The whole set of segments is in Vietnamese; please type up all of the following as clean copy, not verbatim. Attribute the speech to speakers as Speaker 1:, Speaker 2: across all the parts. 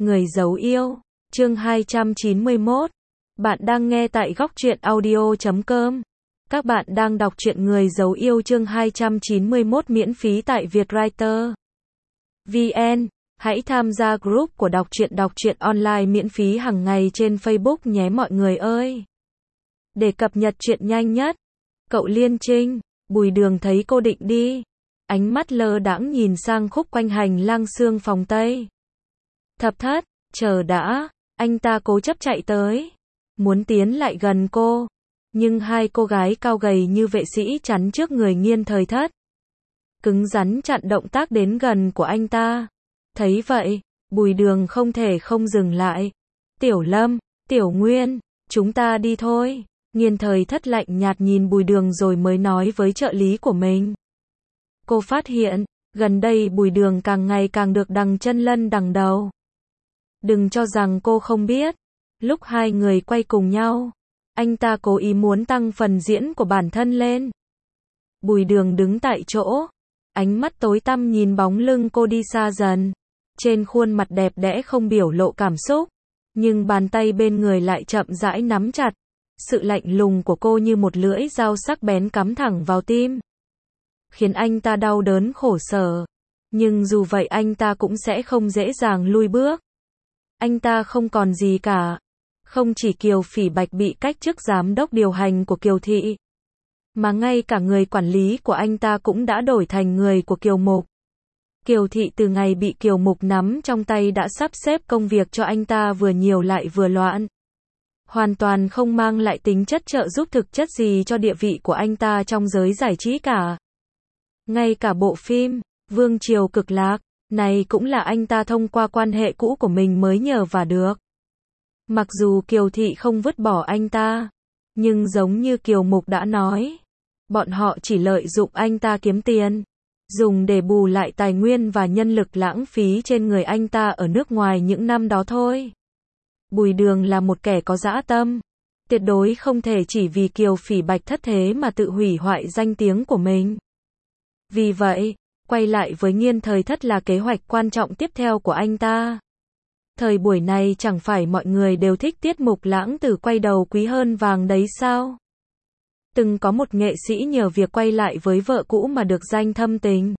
Speaker 1: Người giấu yêu, chương 291. Bạn đang nghe tại góc truyện audio.com. Các bạn đang đọc truyện Người giấu yêu chương 291 miễn phí tại Vietwriter VN. Hãy tham gia group của đọc truyện online miễn phí hàng ngày trên Facebook nhé mọi người ơi. Để cập nhật truyện nhanh nhất. Cậu Liên Trinh, Bùi Đường thấy cô định đi. Ánh mắt lơ đãng nhìn sang khúc quanh hành lang xương phòng Tây. Thập Thất, chờ đã, anh ta cố chấp chạy tới. Muốn tiến lại gần cô. Nhưng hai cô gái cao gầy như vệ sĩ chắn trước người Nghiên Thời Thất. Cứng rắn chặn động tác đến gần của anh ta. Thấy vậy, Bùi Đường không thể không dừng lại. Tiểu Lâm, Tiểu Nguyên, chúng ta đi thôi. Nghiên Thời Thất lạnh nhạt nhìn Bùi Đường rồi mới nói với trợ lý của mình. Cô phát hiện, gần đây Bùi Đường càng ngày càng được đằng chân lân đằng đầu. Đừng cho rằng cô không biết. Lúc hai người quay cùng nhau, anh ta cố ý muốn tăng phần diễn của bản thân lên. Bùi Đường đứng tại chỗ, ánh mắt tối tăm nhìn bóng lưng cô đi xa dần. Trên khuôn mặt đẹp đẽ không biểu lộ cảm xúc, nhưng bàn tay bên người lại chậm rãi nắm chặt. Sự lạnh lùng của cô như một lưỡi dao sắc bén cắm thẳng vào tim, khiến anh ta đau đớn khổ sở. Nhưng dù vậy anh ta cũng sẽ không dễ dàng lui bước. Anh ta không còn gì cả. Không chỉ Kiều Phỉ Bạch bị cách chức giám đốc điều hành của Kiều Thị, mà ngay cả người quản lý của anh ta cũng đã đổi thành người của Kiều Mục. Kiều Thị từ ngày bị Kiều Mục nắm trong tay đã sắp xếp công việc cho anh ta vừa nhiều lại vừa loạn. Hoàn toàn không mang lại tính chất trợ giúp thực chất gì cho địa vị của anh ta trong giới giải trí cả. Ngay cả bộ phim Vương Triều Cực Lạc này cũng là anh ta thông qua quan hệ cũ của mình mới nhờ và được. Mặc dù Kiều Thị không vứt bỏ anh ta, nhưng giống như Kiều Mục đã nói, bọn họ chỉ lợi dụng anh ta kiếm tiền, dùng để bù lại tài nguyên và nhân lực lãng phí trên người anh ta ở nước ngoài những năm đó thôi. Bùi Đường là một kẻ có dã tâm, tuyệt đối không thể chỉ vì Kiều Phỉ Bạch thất thế mà tự hủy hoại danh tiếng của mình. Vì vậy, quay lại với Nghiên Thời Thất là kế hoạch quan trọng tiếp theo của anh ta. Thời buổi này chẳng phải mọi người đều thích tiết mục lãng tử quay đầu quý hơn vàng đấy sao? Từng có một nghệ sĩ nhờ việc quay lại với vợ cũ mà được danh thâm tình,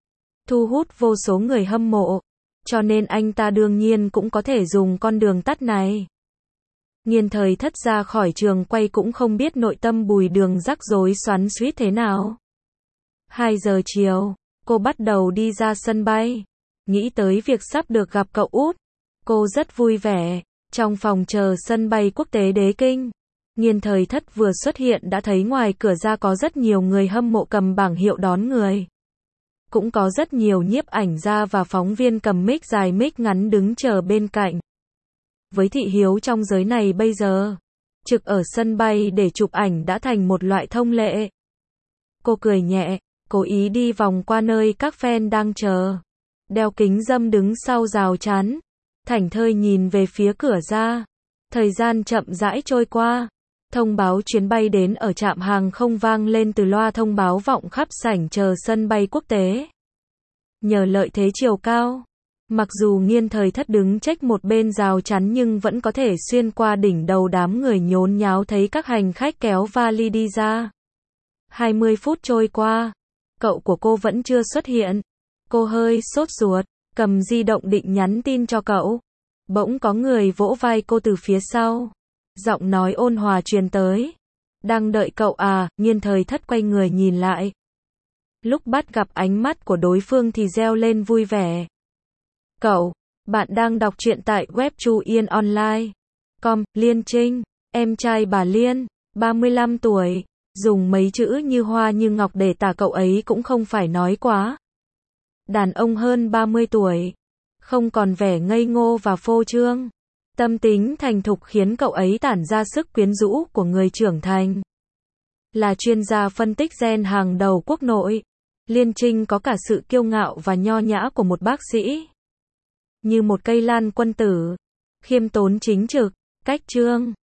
Speaker 1: thu hút vô số người hâm mộ, cho nên anh ta đương nhiên cũng có thể dùng con đường tắt này. Nghiên Thời Thất ra khỏi trường quay cũng không biết nội tâm Bùi Đường rắc rối xoắn xuýt thế nào. 2 giờ chiều, cô bắt đầu đi ra sân bay. Nghĩ tới việc sắp được gặp cậu út, cô rất vui vẻ. Trong phòng chờ sân bay quốc tế Đế Kinh, Nghiên Thời Thất vừa xuất hiện đã thấy ngoài cửa ra có rất nhiều người hâm mộ cầm bảng hiệu đón người. Cũng có rất nhiều nhiếp ảnh gia và phóng viên cầm mic dài mic ngắn đứng chờ bên cạnh. Với thị hiếu trong giới này bây giờ, trực ở sân bay để chụp ảnh đã thành một loại thông lệ. Cô cười nhẹ, cố ý đi vòng qua nơi các fan đang chờ. Đeo kính râm đứng sau rào chắn, thảnh thơi nhìn về phía cửa ra. Thời gian chậm rãi trôi qua. Thông báo chuyến bay đến ở trạm hàng không vang lên từ loa thông báo vọng khắp sảnh chờ sân bay quốc tế. Nhờ lợi thế chiều cao, mặc dù Nghiên Thời Thất đứng chếch một bên rào chắn nhưng vẫn có thể xuyên qua đỉnh đầu đám người nhốn nháo thấy các hành khách kéo vali đi ra. 20 phút trôi qua, cậu của cô vẫn chưa xuất hiện. Cô hơi sốt ruột, cầm di động định nhắn tin cho cậu. Bỗng có người vỗ vai cô từ phía sau. Giọng nói ôn hòa truyền tới. Đang đợi cậu à? Nghiên Thời Thất quay người nhìn lại. Lúc bắt gặp ánh mắt của đối phương thì reo lên vui vẻ. Cậu, bạn đang đọc truyện tại web chuyenonline.com. Liên Trinh, em trai bà Liên, 35 tuổi. Dùng mấy chữ như hoa như ngọc để tả cậu ấy cũng không phải nói quá. Đàn ông hơn 30 tuổi, không còn vẻ ngây ngô và phô trương. Tâm tính thành thục khiến cậu ấy tản ra sức quyến rũ của người trưởng thành. Là chuyên gia phân tích gen hàng đầu quốc nội, Liên Trinh có cả sự kiêu ngạo và nho nhã của một bác sĩ. Như một cây lan quân tử, khiêm tốn chính trực, cách chương,